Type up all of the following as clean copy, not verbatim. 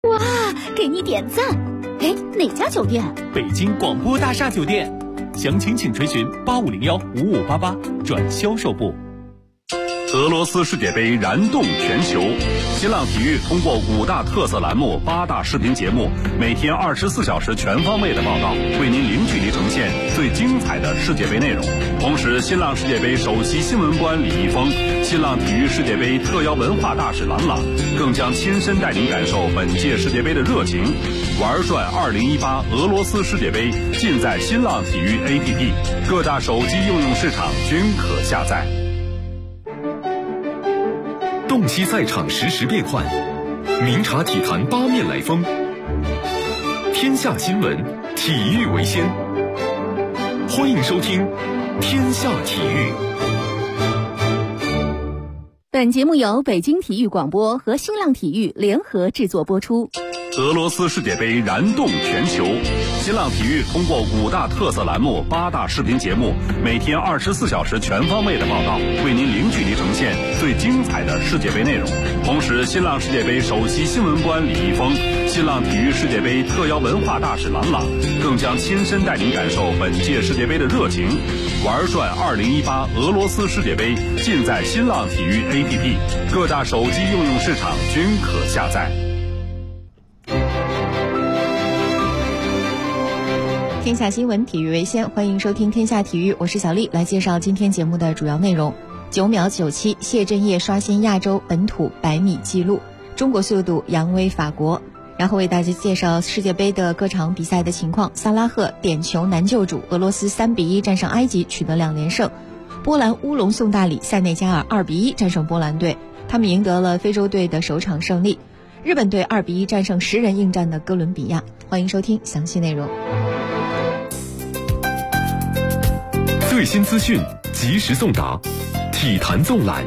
哇，给你点赞！哎，哪家酒店？ 北京广播大厦酒店。详情请垂询85015588转销售部。 俄罗斯世界杯燃动全球，新浪体育通过5大特色栏目、8大视频节目，每天24小时全方位的报道，为您零距离呈现最精彩的世界杯内容。同时，新浪世界杯首席新闻官李易峰、新浪体育世界杯特邀文化大使郎朗，更将亲身带您感受本届世界杯的热情。玩转2018俄罗斯世界杯，尽在新浪体育 APP， 各大手机应用市场均可下载。 洞悉赛场实时变幻，明察体坛八面来风。天下新闻，体育为先。欢迎收听天下体育。 本节目由北京体育广播和新浪体育联合制作播出。 俄罗斯世界杯燃动全球，新浪体育通过5大特色栏目、8大视频节目，每天24小时全方位的报道，为您零距离呈现最精彩的世界杯内容。同时，新浪世界杯首席新闻官李易峰、新浪体育世界杯特邀文化大使郎朗，更将亲身带您感受本届世界杯的热情。玩转2018俄罗斯世界杯，尽在新浪体育 APP， 各大手机应用市场均可下载。 天下新闻，体育为先，欢迎收听天下体育，我是小丽，来介绍今天节目的主要内容。9秒97，谢震业刷新亚洲本土100米纪录，中国速度扬威法国。然后为大家介绍世界杯的各场比赛的情况。萨拉赫点球难救主，俄罗斯3-1战胜埃及，取得2连胜。波兰乌龙送大礼，塞内加尔2-1战胜波兰队，他们赢得了非洲队的首场胜利。日本队2-1战胜10人应战的哥伦比亚。欢迎收听详细内容。 最新资讯及时送达，体坛纵览。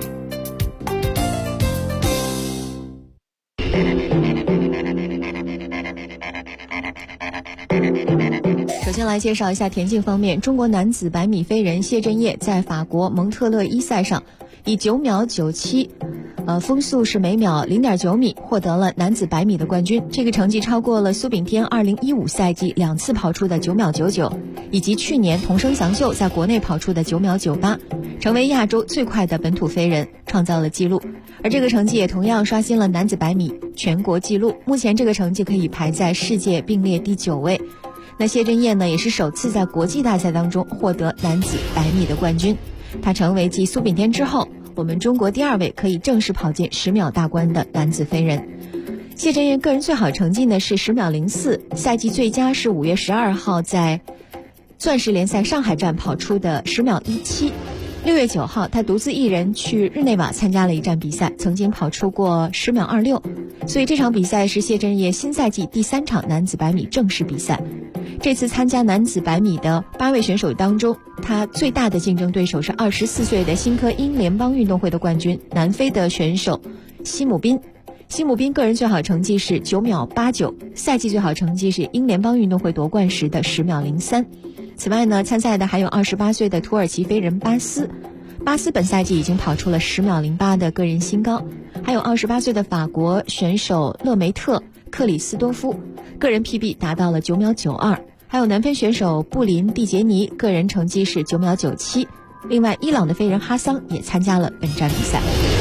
首先来介绍一下田径方面，中国男子100米飞人谢震业在法国蒙特勒伊赛上以9秒97，风速是每秒0.9米，获得了男子100米的冠军。这个成绩超过了苏炳添2015赛季2次跑出的9秒99，以及去年童生祥秀在国内跑出的9秒98，成为亚洲最快的本土飞人，创造了纪录。而这个成绩也同样刷新了男子100米全国纪录，目前这个成绩可以排在世界并列第9位。那谢震业呢，也是首次在国际大赛当中获得男子100米的冠军，他成为继苏炳添之后我们中国第2位可以正式跑进10秒大关的男子飞人。谢震业个人最好成绩呢是10秒04，赛季最佳是5月12号在钻石联赛上海站跑出的10秒17。6月9号他独自一人去日内瓦参加了一站比赛，曾经跑出过10秒26，所以这场比赛是谢震业新赛季第3场男子100米正式比赛。这次参加男子100米的8位选手当中，他最大的竞争对手是24岁的新科英联邦运动会的冠军南非的选手西姆宾。西姆宾个人最好成绩是9秒89，赛季最好成绩是英联邦运动会夺冠时的10秒03。此外呢，参赛的还有28岁的土耳其飞人巴斯本赛季已经跑出了10秒08的个人新高，还有28岁的法国选手勒梅特克里斯多夫，个人 PB 达到了9秒92，还有南非选手布林蒂杰尼，个人成绩是9秒97。另外，伊朗的飞人哈桑也参加了本站比赛。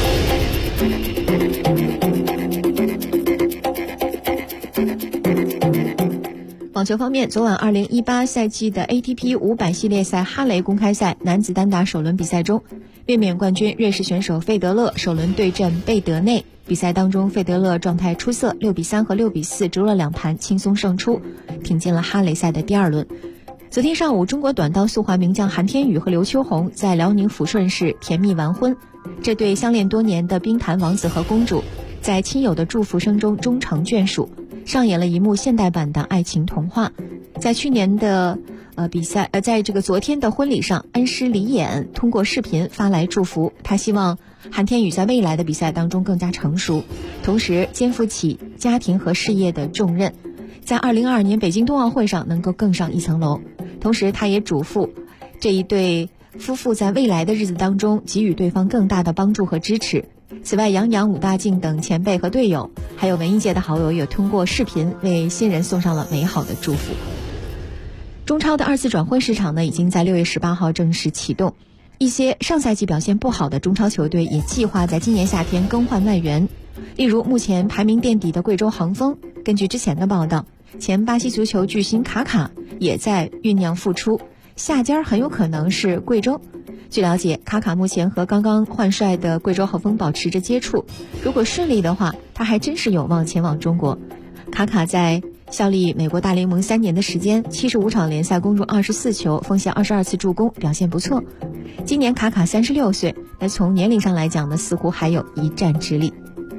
网球方面，昨晚2018赛季的 ATP 500系列赛哈雷公开赛男子单打首轮比赛中，卫冕冠军瑞士选手费德勒首轮对阵贝德内。比赛当中，费德勒状态出色，6-3和6-4逐了2盘，轻松胜出，挺进了哈雷赛的第2轮。昨天上午，中国短道速滑名将韩天宇和刘秋红在辽宁抚顺市甜蜜完婚。这对相恋多年的冰坛王子和公主，在亲友的祝福声中终成眷属，上演了一幕现代版的爱情童话。在去年的在这个昨天的婚礼上，恩师李演通过视频发来祝福，他希望韩天宇在未来的比赛当中更加成熟，同时肩负起家庭和事业的重任，在2022年北京冬奥会上能够更上一层楼。同时他也嘱咐这一对夫妇在未来的日子当中给予对方更大的帮助和支持， 此外，杨洋、武大靖等前辈和队友，还有文艺界的好友也通过视频为新人送上了美好的祝福。中超的2次转会市场呢，已经在6月18号正式启动。一些上赛季表现不好的中超球队也计划在今年夏天更换外援。例如，目前排名垫底的贵州恒丰，根据之前的报道，前巴西足球巨星卡卡也在酝酿复出，下家很有可能是贵州。据了解，卡卡目前和刚刚换帅的贵州恒丰保持着接触，如果顺利的话，他还真是有望前往中国。卡卡在效力美国大联盟3年的时间，75场联赛攻入24球，奉献22次助攻，表现不错。今年卡卡36岁，那从年龄上来讲呢，似乎还有一战之力。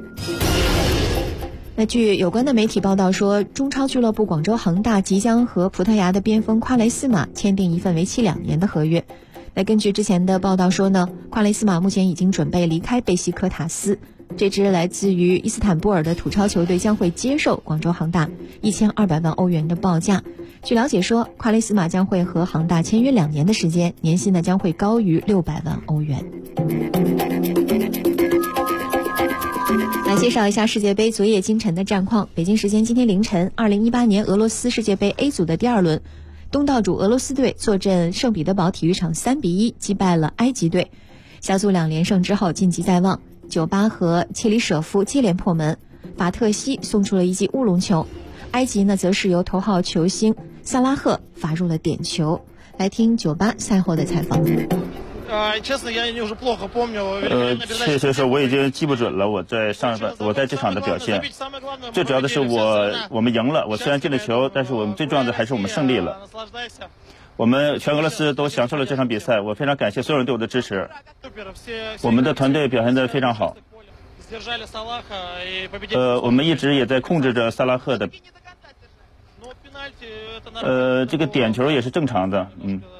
那据有关的媒体报道说，中超俱乐部广州恒大即将和葡萄牙的边锋夸雷斯马签订一份为期2年的合约。那根据之前的报道说呢，夸雷斯马目前已经准备离开贝西科塔斯，这支来自于伊斯坦布尔的土超球队将会接受广州恒大1200万欧元的报价。据了解说，夸雷斯马将会和恒大签约2年的时间，年薪呢将会高于600万欧元。来介绍一下世界杯昨夜今晨的战况。北京时间今天凌晨，2018年俄罗斯世界杯 A 组的第2轮，东道主俄罗斯队坐镇圣彼得堡体育场3-1击败了埃及队，小组2连胜之后晋级在望。酒吧和切里舍夫接连破门，法特西送出了一记乌龙球，埃及呢则是由头号球星萨拉赫罚入了点球。来听酒吧赛后的采访。 确实是我已经记不准了，我在这场的表现。最主要的是我们赢了，我虽然进了球，但是我们最重要的还是我们胜利了。我们全俄罗斯都享受了这场比赛，我非常感谢所有人对我的支持。我们的团队表现得非常好。我们一直也在控制着萨拉赫的。这个点球也是正常的，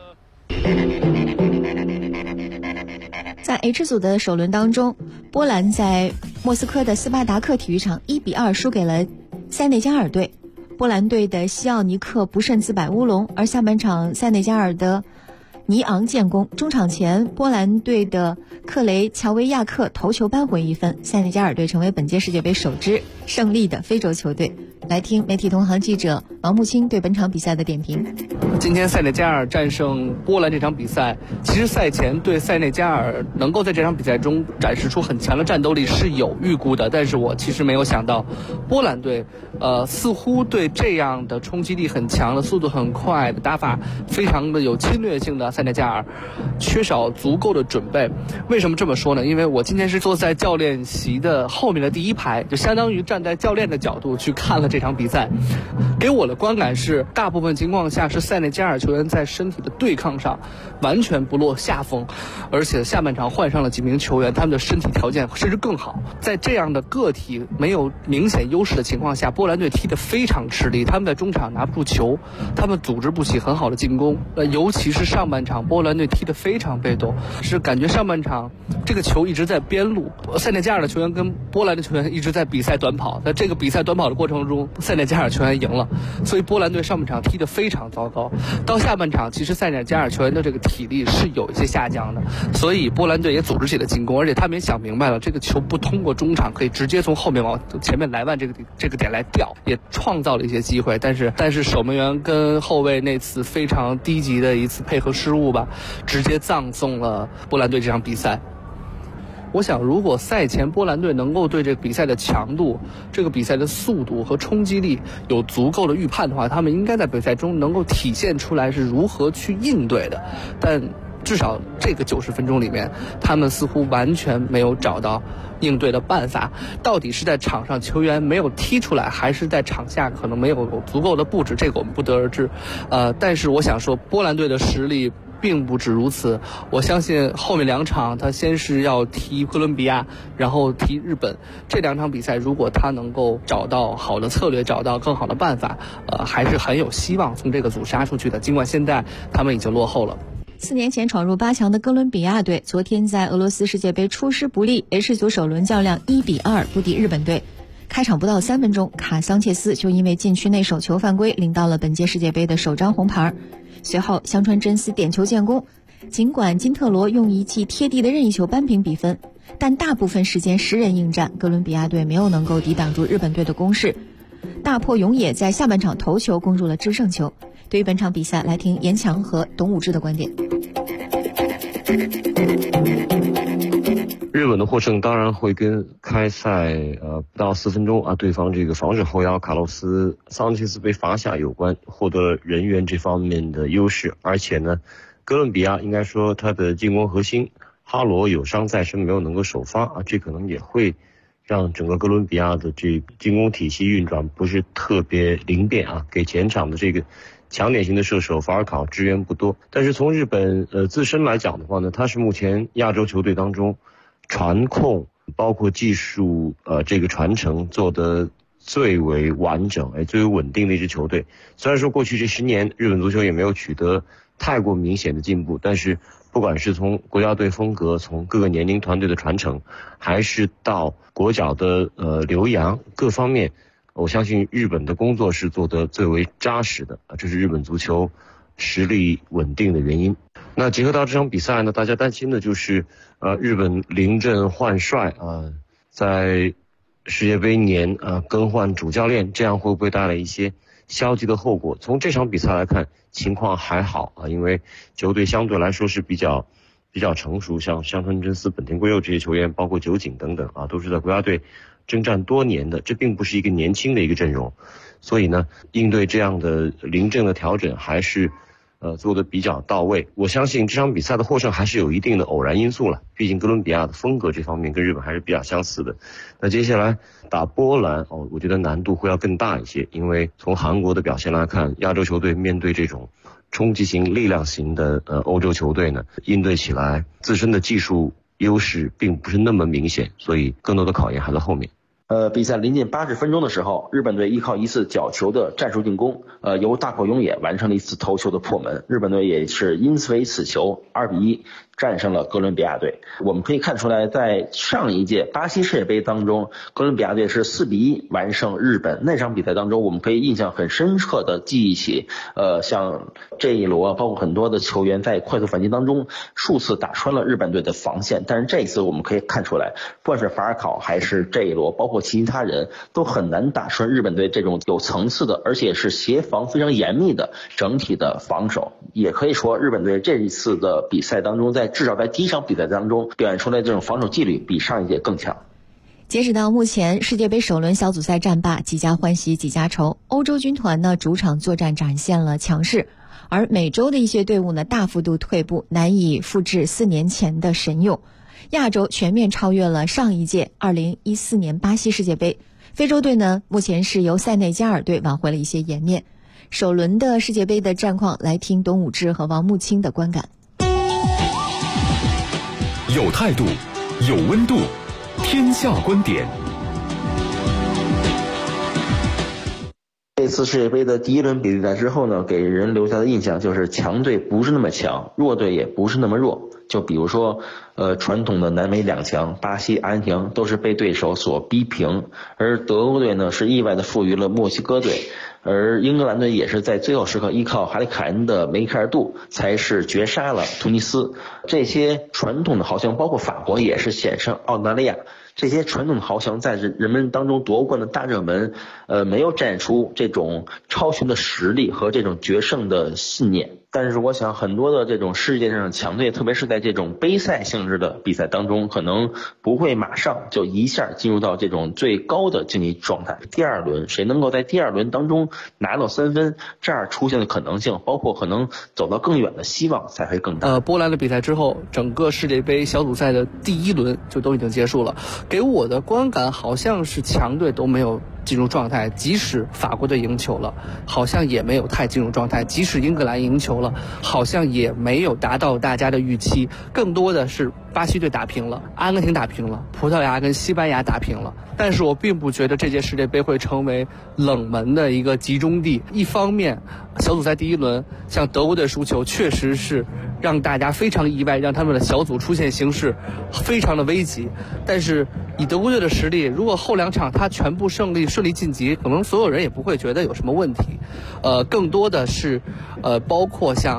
在 H 组的首轮当中，波兰在莫斯科的斯巴达克体育场1-2输给了塞内加尔队。波兰队的西奥尼克不慎自摆乌龙，而下半场塞内加尔的尼昂建功。中场前，波兰队的克雷乔维亚克头球扳回1分，塞内加尔队成为本届世界杯首支胜利的非洲球队。来听媒体同行记者王木青对本场比赛的点评。 今天塞内加尔战胜波兰这场比赛，其实赛前对塞内加尔能够在这场比赛中展示出很强的战斗力是有预估的，但是我其实没有想到波兰队似乎对这样的冲击力很强的、速度很快的、打法非常的有侵略性的塞内加尔缺少足够的准备。为什么这么说呢？因为我今天是坐在教练席的后面的第1排，就相当于站在教练的角度去看了这场比赛，给我的观感是大部分情况下是塞内加尔球员在身体的对抗上完全不落下风，而且下半场换上了几名球员，他们的身体条件甚至更好。在这样的个体没有明显优势的情况下，波兰队踢得非常吃力，他们在中场拿不住球，他们组织不起很好的进攻，尤其是上半场波兰队踢得非常被动，是感觉上半场这个球一直在边路，塞内加尔的球员跟波兰的球员一直在比赛短跑，在这个比赛短跑的过程中，塞内加尔球员赢了，所以波兰队上半场踢得非常糟糕。到下半场，其实塞内加尔球员的这个体力是有一些下降的，所以波兰队也组织起了进攻，而且他们也想明白了，这个球不通过中场，可以直接从后面往前面莱万这个点来吊，也创造了一些机会。但是守门员跟后卫那次非常低级的一次配合失误吧，直接葬送了波兰队这场比赛。我想如果赛前波兰队能够对这个比赛的强度、这个比赛的速度和冲击力有足够的预判的话，他们应该在比赛中能够体现出来是如何去应对的。但至少这个90分钟里面，他们似乎完全没有找到应对的办法。到底是在场上球员没有踢出来，还是在场下可能没有足够的布置，这个我们不得而知。但是我想说，波兰队的实力并不止如此。我相信后面2场他先是要踢哥伦比亚，然后踢日本，这2场比赛如果他能够找到好的策略，找到更好的办法，还是很有希望从这个组杀出去的，尽管现在他们已经落后了。 4年前闯入8强的哥伦比亚队，昨天在俄罗斯世界杯出师不利 H 组首轮较量1-2不敌日本队。开场不到3分钟，卡桑切斯就因为禁区内手球犯规领到了本届世界杯的首张红牌。随后香川真司点球建功，尽管金特罗用一记贴地的任意球扳平比分， 但大部分时间10人应战，哥伦比亚队没有能够抵挡住日本队的攻势。大迫勇也在下半场头球攻入了制胜球。对于本场比赛，来听严强和董武志的观点。 日本的获胜当然会跟开赛不到4分钟对方这个防守后腰卡洛斯桑切斯被罚下有关，获得了人员这方面的优势。而且呢，哥伦比亚应该说他的进攻核心哈罗有伤在身，没有能够首发这可能也会让整个哥伦比亚的这进攻体系运转不是特别灵便给前场的这个强点型的射手法尔考支援不多。但是从日本自身来讲的话呢，他是目前亚洲球队当中传控包括技术这个传承做得最为完整最为稳定的一支球队。虽然说过去这10年日本足球也没有取得太过明显的进步，但是不管是从国家队风格，从各个年龄团队的传承，还是到国脚的留洋各方面，我相信日本的工作是做得最为扎实的这是日本足球实力稳定的原因。那结合到这场比赛呢，大家担心的就是日本临阵换帅在世界杯年更换主教练，这样会不会带来一些消极的后果？从这场比赛来看，情况还好因为球队相对来说是比较成熟，像香川真司、本田圭佑这些球员，包括酒井等等都是在国家队征战多年的，这并不是一个年轻的一个阵容，所以呢，应对这样的临阵的调整还是做得比较到位。我相信这场比赛的获胜还是有一定的偶然因素了，毕竟哥伦比亚的风格这方面跟日本还是比较相似的。那接下来打波兰我觉得难度会要更大一些，因为从韩国的表现来看，亚洲球队面对这种冲击型力量型的欧洲球队呢，应对起来自身的技术优势并不是那么明显，所以更多的考验还在后面。 比赛临近80分钟的时候，日本队依靠一次角球的战术进攻，由大迫勇也完成了一次头球的破门，日本队也是因此球2-1战胜了哥伦比亚队。我们可以看出来，在上一届巴西世界杯当中，哥伦比亚队是4-1完胜日本。那场比赛当中，我们可以印象很深刻的记忆起，像这一罗包括很多的球员在快速反击当中数次打穿了日本队的防线。但是这一次我们可以看出来，不管是法尔考还是这一罗，包括其他人都很难打穿日本队这种有层次的，而且是协防非常严密的整体的防守。也可以说，日本队这一次的比赛当中，至少在第一场比赛当中表现出来这种防守纪律比上一届更强。 截止到目前，世界杯首轮小组赛战罢，几家欢喜几家愁。欧洲军团呢，主场作战展现了强势，而美洲的一些队伍呢，大幅度退步，难以复制4年前的神勇。亚洲全面超越了上一届2014年巴西世界杯。非洲队呢，目前是由塞内加尔队挽回了一些颜面。首轮的世界杯的战况，来听董武志和王慕清的观感。 有态度，有温度，天下观点。 这次世界杯的第一轮比赛之后呢，给人留下的印象就是强队不是那么强，弱队也不是那么弱。就比如说传统的南美两强巴西、阿根廷都是被对手所逼平，而德国队呢是意外的负于了墨西哥队，而英格兰队也是在最后时刻依靠哈里凯恩的梅开二度才是绝杀了突尼斯。这些传统的豪强包括法国也是险胜澳大利亚，这些传统的豪强在人们当中夺冠的大热门没有展出这种超群的实力和这种决胜的信念。但是我想很多的这种世界上的强队，特别是在这种杯赛性质的比赛当中，可能不会马上就一下进入到这种最高的竞技状态。第二轮谁能够在第二轮当中拿到3分，这样出现的可能性，包括可能走到更远的希望才会更大。 波兰的比赛之后，整个世界杯小组赛的第一轮就都已经结束了，给我的观感好像是强队都没有进入状态，即使法国队赢球了，好像也没有太进入状态，即使英格兰赢球了，好像也没有达到大家的预期，更多的是巴西队打平了，阿根廷打平了，葡萄牙跟西班牙打平了。但是我并不觉得这届世界杯会成为冷门的一个集中地。一方面，小组赛第一轮像德国队输球确实是让大家非常意外，让他们的小组出现形势非常的危急。但是以德国队的实力，如果后2场他全部顺利晋级，可能所有人也不会觉得有什么问题。更多的是包括像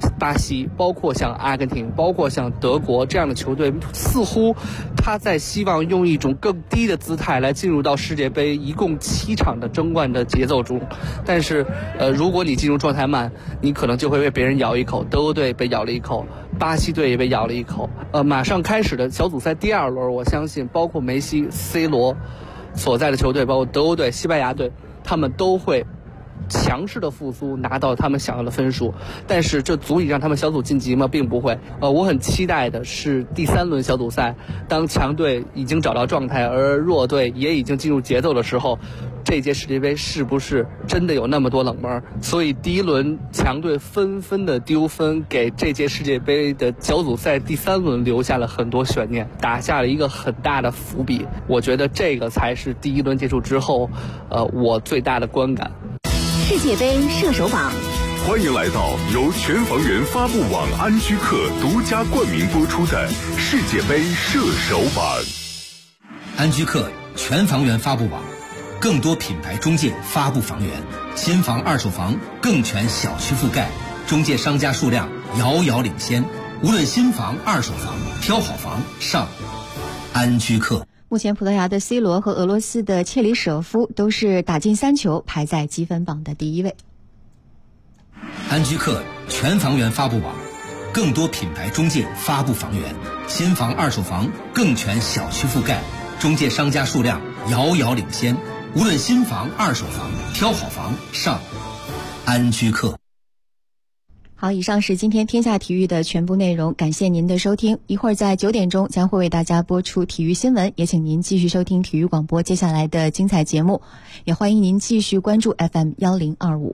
巴西，包括像阿根廷，包括像德国这样的球队，似乎他在希望用一种更低的姿态来进入到世界杯一共7场的争冠的节奏中。但是如果你进入状态慢，你可能就会被别人咬一口。德国队被咬了一口，巴西队也被咬了一口。马上开始的小组赛第2轮，我相信包括梅西、C 罗所在的球队，包括德国队、西班牙队，他们都会强势的复苏，拿到他们想要的分数。但是这足以让他们小组晋级吗？并不会。我很期待的是第3轮小组赛，当强队已经找到状态，而弱队也已经进入节奏的时候，这届世界杯是不是真的有那么多冷门？所以第1轮强队纷纷的丢分，给这届世界杯的小组赛第3轮留下了很多悬念，打下了一个很大的伏笔。我觉得这个才是第1轮结束之后，我最大的观感。 世界杯射手榜， 欢迎来到由全房源发布网安居客独家冠名播出的世界杯射手榜。 安居客全房源发布网，更多品牌中介发布房源，新房二手房更全小区覆盖，中介商家数量遥遥领先，无论新房二手房，挑好房上安居客。 目前葡萄牙的 C 罗和俄罗斯的切里舍夫都是打进3球，排在积分榜的第1位。 安居客全房源发布网，更多品牌中介发布房源，新房二手房更全小区覆盖，中介商家数量遥遥领先，无论新房二手房，挑好房上安居客。 好，以上是今天天下体育的全部内容，感谢您的收听。一会儿在9点钟将会为大家播出体育新闻，也请您继续收听体育广播接下来的精彩节目，也欢迎您继续关注 FM1025。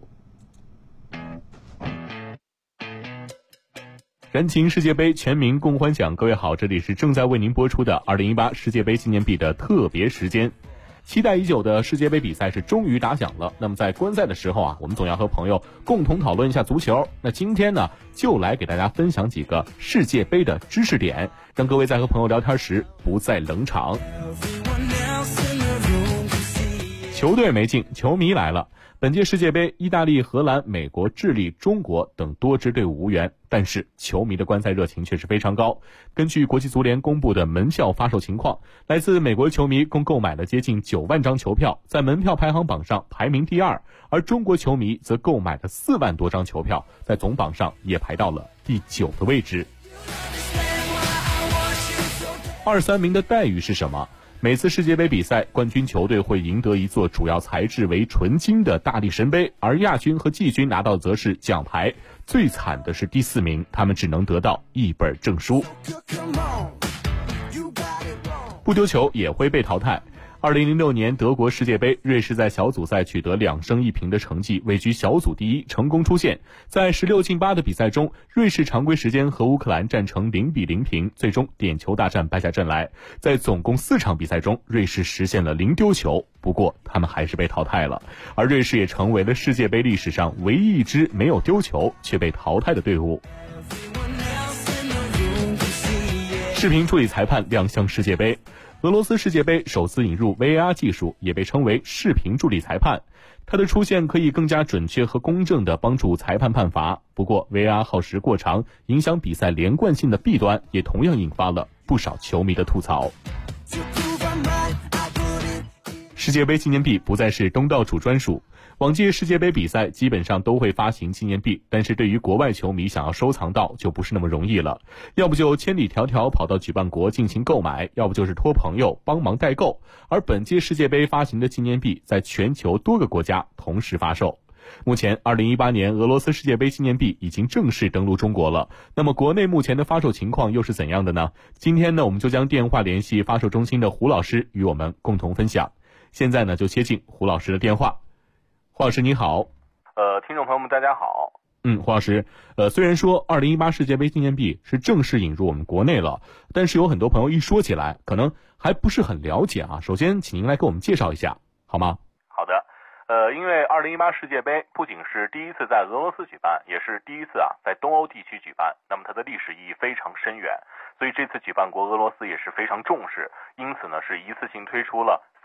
燃情世界杯，全民共欢享。各位好，这里是正在为您播出的2018世界杯纪念币的特别时间。期待已久的世界杯比赛是终于打响了。那么在观赛的时候啊，我们总要和朋友共同讨论一下足球。那今天呢，就来给大家分享几个世界杯的知识点，让各位在和朋友聊天时不再冷场。球队没进，球迷来了。本届世界杯，意大利、荷兰、美国、智利、中国等多支队伍无缘，但是球迷的观赛热情却是非常高。根据国际足联公布的门票发售情况，来自美国球迷共购买了接近9万张球票，在门票排行榜上排名第2，而中国球迷则购买了4万多张球票，在总榜上也排到了第9的位置。2、3名的待遇是什么？每次世界杯比赛，冠军球队会赢得一座主要材质为纯金的大力神杯，而亚军和季军拿到的则是奖牌。最惨的是第4名，他们只能得到一本证书。不丢球也会被淘汰。2006年德国世界杯，瑞士在小组赛取得2胜1平的成绩，位居小组第1，成功出线。在16进8的比赛中，瑞士常规时间和乌克兰战成0-0平，最终点球大战败下阵来。在总共4场比赛中，瑞士实现了0丢球，不过他们还是被淘汰了。而瑞士也成为了世界杯历史上唯一一支没有丢球却被淘汰的队伍。视频助理裁判亮相世界杯。俄罗斯世界杯首次引入 VAR 技术，也被称为视频助理裁判。它的出现可以更加准确和公正地帮助裁判判罚。不过 VAR 耗时过长，影响比赛连贯性的弊端也同样引发了不少球迷的吐槽。世界杯纪念币不再是东道主专属。往届世界杯比赛基本上都会发行纪念币，但是对于国外球迷想要收藏到就不是那么容易了，要不就千里迢迢跑到举办国进行购买，要不就是托朋友帮忙代购。而本届世界杯发行的纪念币在全球多个国家同时发售。目前2018年俄罗斯世界杯纪念币已经正式登陆中国了，那么国内目前的发售情况又是怎样的呢？今天呢，我们就将电话联系发售中心的胡老师与我们共同分享。现在呢，就接进胡老师的电话。胡老师您好。 听众朋友们大家好。 胡老师，虽然说2018世界杯纪念币是正式引入我们国内了，但是有很多朋友一说起来可能还不是很了解啊。首先请您来给我们介绍一下好吗？ 好的。因为2018世界杯不仅是第一次在俄罗斯举办，也是第一次在东欧地区举办，那么它的历史意义非常深远，所以这次举办国俄罗斯也是非常重视，因此呢是一次性推出了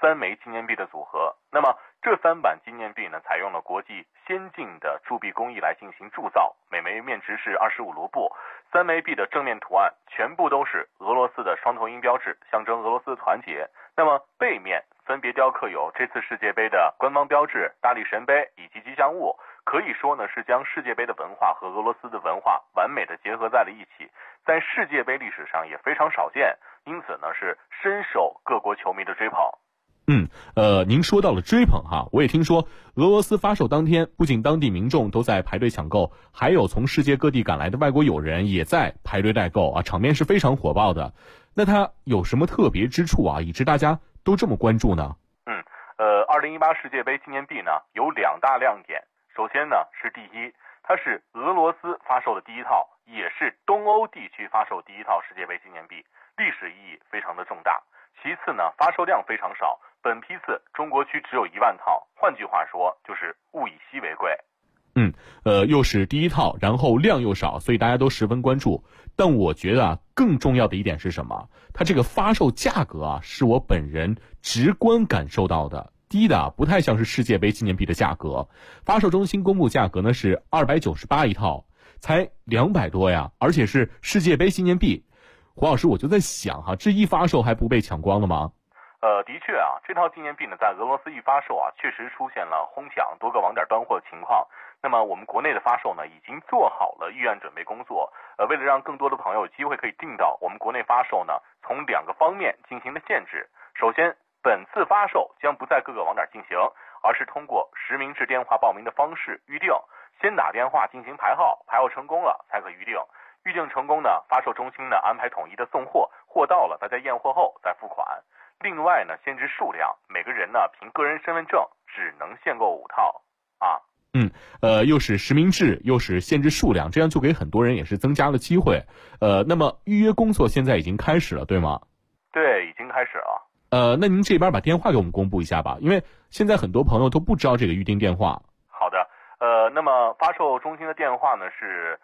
3枚纪念币的组合。那么这3版纪念币呢，采用了国际先进的铸币工艺来进行铸造，每枚面值是25卢布。3枚币的正面图案全部都是俄罗斯的双头鹰标志，象征俄罗斯的团结。那么背面分别雕刻有这次世界杯的官方标志、大力神杯以及吉祥物，可以说呢是将世界杯的文化和俄罗斯的文化完美的结合在了一起，在世界杯历史上也非常少见，因此呢是深受各国球迷的追捧。 您说到了追捧哈，我也听说俄罗斯发售当天，不仅当地民众都在排队抢购，还有从世界各地赶来的外国友人也在排队代购啊，场面是非常火爆的。那它有什么特别之处啊，以致大家都这么关注呢 ？2018世界杯纪念币呢有2大亮点。首先呢是第一，它是俄罗斯发售的第一套，也是东欧地区发售第一套世界杯纪念币，历史意义非常的重大。其次呢，发售量非常少，本批次中国区只有1万套，换句话说就是物以稀为贵。 又是第一套，然后量又少，所以大家都十分关注。但我觉得更重要的一点是什么？它这个发售价格是我本人直观感受到的，低的不太像是世界杯纪念币的价格。发售中心公布价格呢是298一套，才200多呀，而且是世界杯纪念币。胡老师，我就在想这一发售还不被抢光了吗？ 的确这套纪念币呢，在俄罗斯一发售确实出现了哄抢、多个网点断货的情况。那么我们国内的发售呢，已经做好了预案准备工作。为了让更多的朋友有机会可以订到，我们国内发售呢，从2个方面进行了限制。首先，本次发售将不在各个网点进行，而是通过实名制电话报名的方式预定，先打电话进行排号，排号成功了才可预定。预定成功呢，发售中心呢安排统一的送货，货到了大家验货后再付款。另外呢，限制数量，每个人呢凭个人身份证只能限购5套又是实名制，又是限制数量，这样就给很多人也是增加了机会。那么预约工作现在已经开始了，对吗？ 对，已经开始了。 那您这边把电话给我们公布一下吧，因为现在很多朋友都不知道这个预订电话。 好的，那么发售中心的电话呢是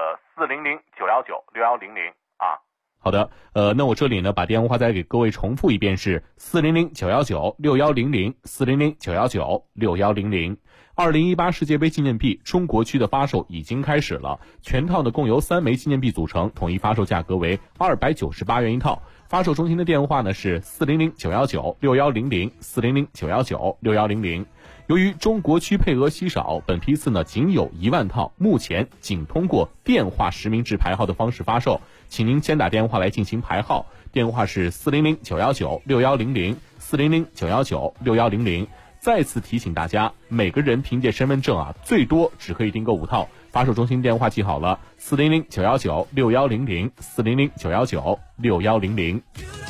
400-919-6100 好的，那我这里呢把电话再给各位重复一遍，是400-919-6100 400-919-6100。2018世界杯纪念币中国区的发售已经开始了，全套呢共由3枚纪念币组成，统一发售价格为298元一套。发售中心的电话呢是400-919-6100 400-919-6100。由于中国区配额稀少，本批次呢仅有1万套，目前仅通过电话实名制排号的方式发售，请您先打电话来进行排号，电话是400-919-6100 400-919-6100。再次提醒大家，每个人凭借身份证最多只可以订购5套。发售中心电话记好了，400-919-6100 400-919-6100。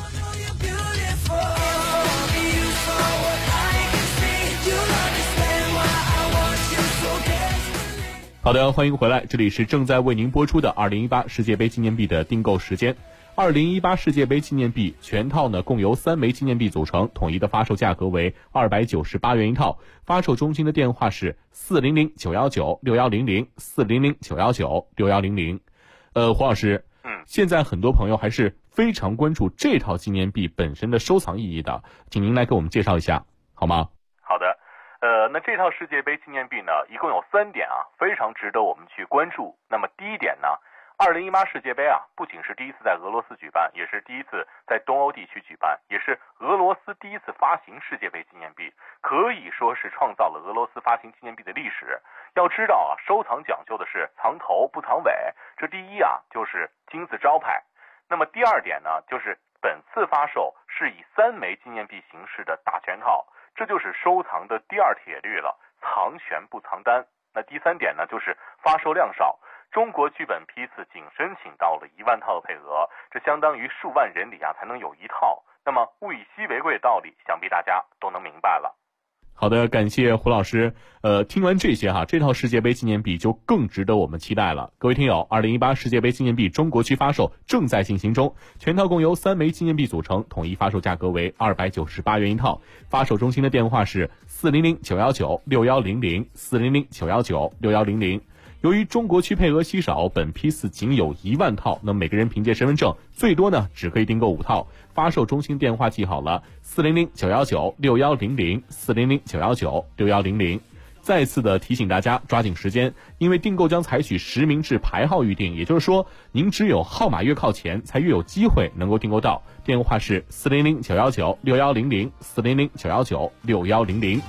好的，欢迎回来，这里是正在为您播出的2018世界杯纪念币的订购时间。2018世界杯纪念币全套呢共由3枚纪念币组成，统一的发售价格为298元一套。发售中心的电话是400-919-6100 400-919-6100。黄老师，现在很多朋友还是非常关注这套纪念币本身的收藏意义的，请您来给我们介绍一下好吗？ 好的，那这套世界杯纪念币呢一共有3点非常值得我们去关注。那么第一点呢，2018世界杯不仅是第一次在俄罗斯举办，也是第一次在东欧地区举办，也是俄罗斯第一次发行世界杯纪念币，可以说是创造了俄罗斯发行纪念币的历史。要知道收藏讲究的是藏头不藏尾，这第一就是金字招牌。那么第二点呢，就是本次发售是以3枚纪念币形式的大全套，这就是收藏的第2铁律了，藏全不藏单。那第3点呢，就是发售量少。中国区本批次仅申请到了1万套的配额，这相当于数万人里才能有1套。那么物以稀为贵的道理，想必大家都能明白了。 好的，感谢胡老师。听完这些这套世界杯纪念币就更值得我们期待了。各位听友，2018世界杯纪念币中国区发售正在进行中，全套共由3枚纪念币组成，统一发售价格为298元一套。发售中心的电话是400-919-6100 400-919-6100。 由于中国区配额稀少，本批次仅有1万套，那每个人凭借身份证最多呢只可以订购5套。发售中心电话记好了：400-919-6100，400-919-6100。再次的提醒大家抓紧时间，因为订购将采取实名制排号预订，也就是说您只有号码越靠前才越有机会能够订购到。电话是400-919-6100，400-919-6100。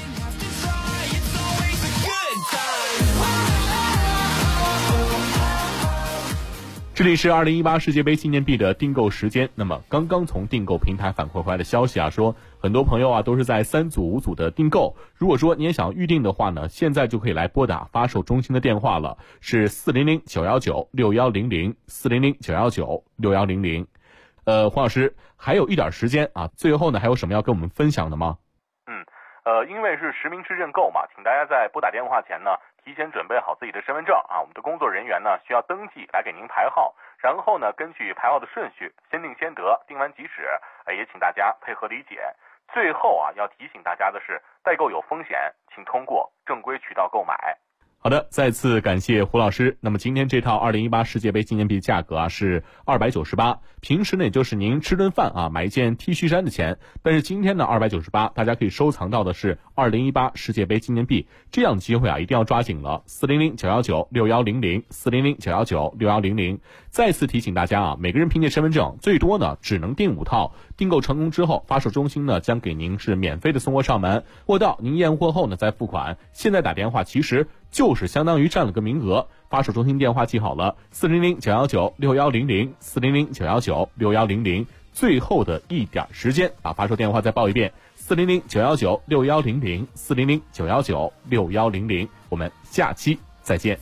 这里是2018世界杯纪念币的订购时间。那么刚刚从订购平台反馈回来的消息啊，说很多朋友啊都是在3组5组的订购。如果说你也想预定的话呢，现在就可以来拨打发售中心的电话了，是400-919-6100，400-919-6100。黄老师还有一点时间啊，最后呢还有什么要跟我们分享的吗？ 因为是实名制认购嘛，请大家在拨打电话前呢，提前准备好自己的身份证啊，我们的工作人员呢需要登记来给您排号，然后呢根据排号的顺序先定先得，定完即止，也请大家配合理解。最后啊，要提醒大家的是，代购有风险，请通过正规渠道购买。 好的，再次感谢胡老师。那么今天这套2018世界杯纪念币价格啊是298，平时呢也就是您吃顿饭啊买一件 T 恤衫的钱，但是今天呢298，大家可以收藏到的是2018世界杯纪念币，这样的机会啊一定要抓紧了。400-919-6100，400-919-6100。再次提醒大家啊，每个人凭借身份证最多呢只能订5套，订购成功之后，发售中心呢将给您是免费的送货上门，货到您验货后呢再付款。现在打电话其实就是相当于占了个名额，发售中心电话记好了：400-919-6100，400-919-6100。最后的一点时间，把发售电话再报一遍：400-919-6100，400-919-6100。我们下期再见。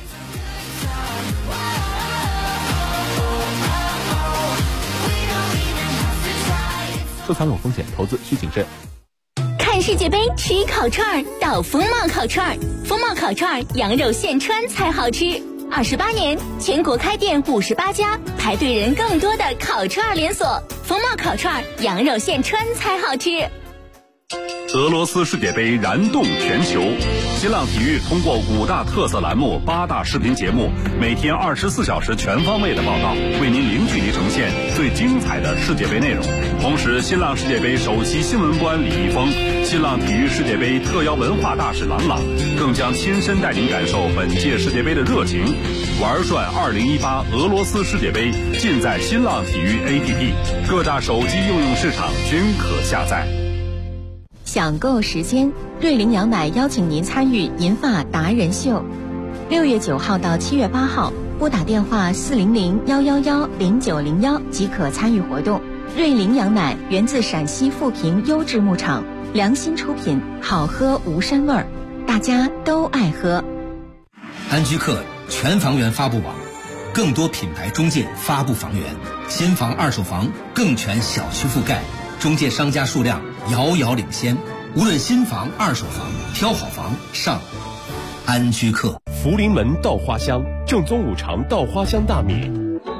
收藏有风险，投资需谨慎。 看世界杯吃烤串到风貌烤串，风貌烤串羊肉现穿才好吃。28年，全国开店58家，排队人更多的烤串连锁。风貌烤串羊肉现穿才好吃。 俄罗斯世界杯燃动全球，新浪体育通过5大特色栏目、8大视频节目，每天24小时全方位的报道，为您零距离呈现最精彩的世界杯内容。同时，新浪世界杯首席新闻官李易峰、新浪体育世界杯特邀文化大使郎朗，更将亲身带您感受本届世界杯的热情。玩转2018俄罗斯世界杯，尽在新浪体育 APP， 各大手机应用市场均可下载。 享购时间，瑞麟羊奶邀请您参与银发达人秀，6月9号到7月8号，拨打电话400-111-0901即可参与活动。瑞麟羊奶源自陕西富平优质牧场，良心出品，好喝无膻味儿，大家都爱喝。 安居客全房源发布网，更多品牌中介发布房源，新房二手房更全小区覆盖，中介商家数量遥遥领先，无论新房二手房，挑好房上安居客。 福临门稻花香，正宗五常稻花香大米。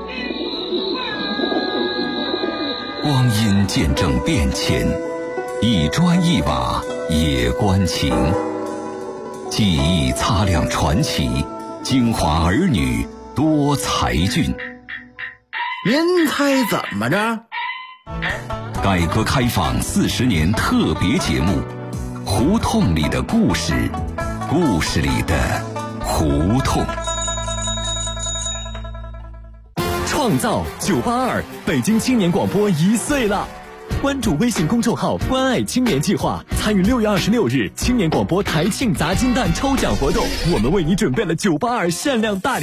光阴见证变迁，一砖一瓦也关情。记忆擦亮传奇，京华儿女多才俊。 您猜怎么着？ 改革开放40年特别节目，胡同里的故事，故事里的胡同。 创造982，北京青年广播1岁了！关注微信公众号“关爱青年计划”，参与6月26日青年广播台庆砸金蛋抽奖活动，我们为你准备了982限量大礼。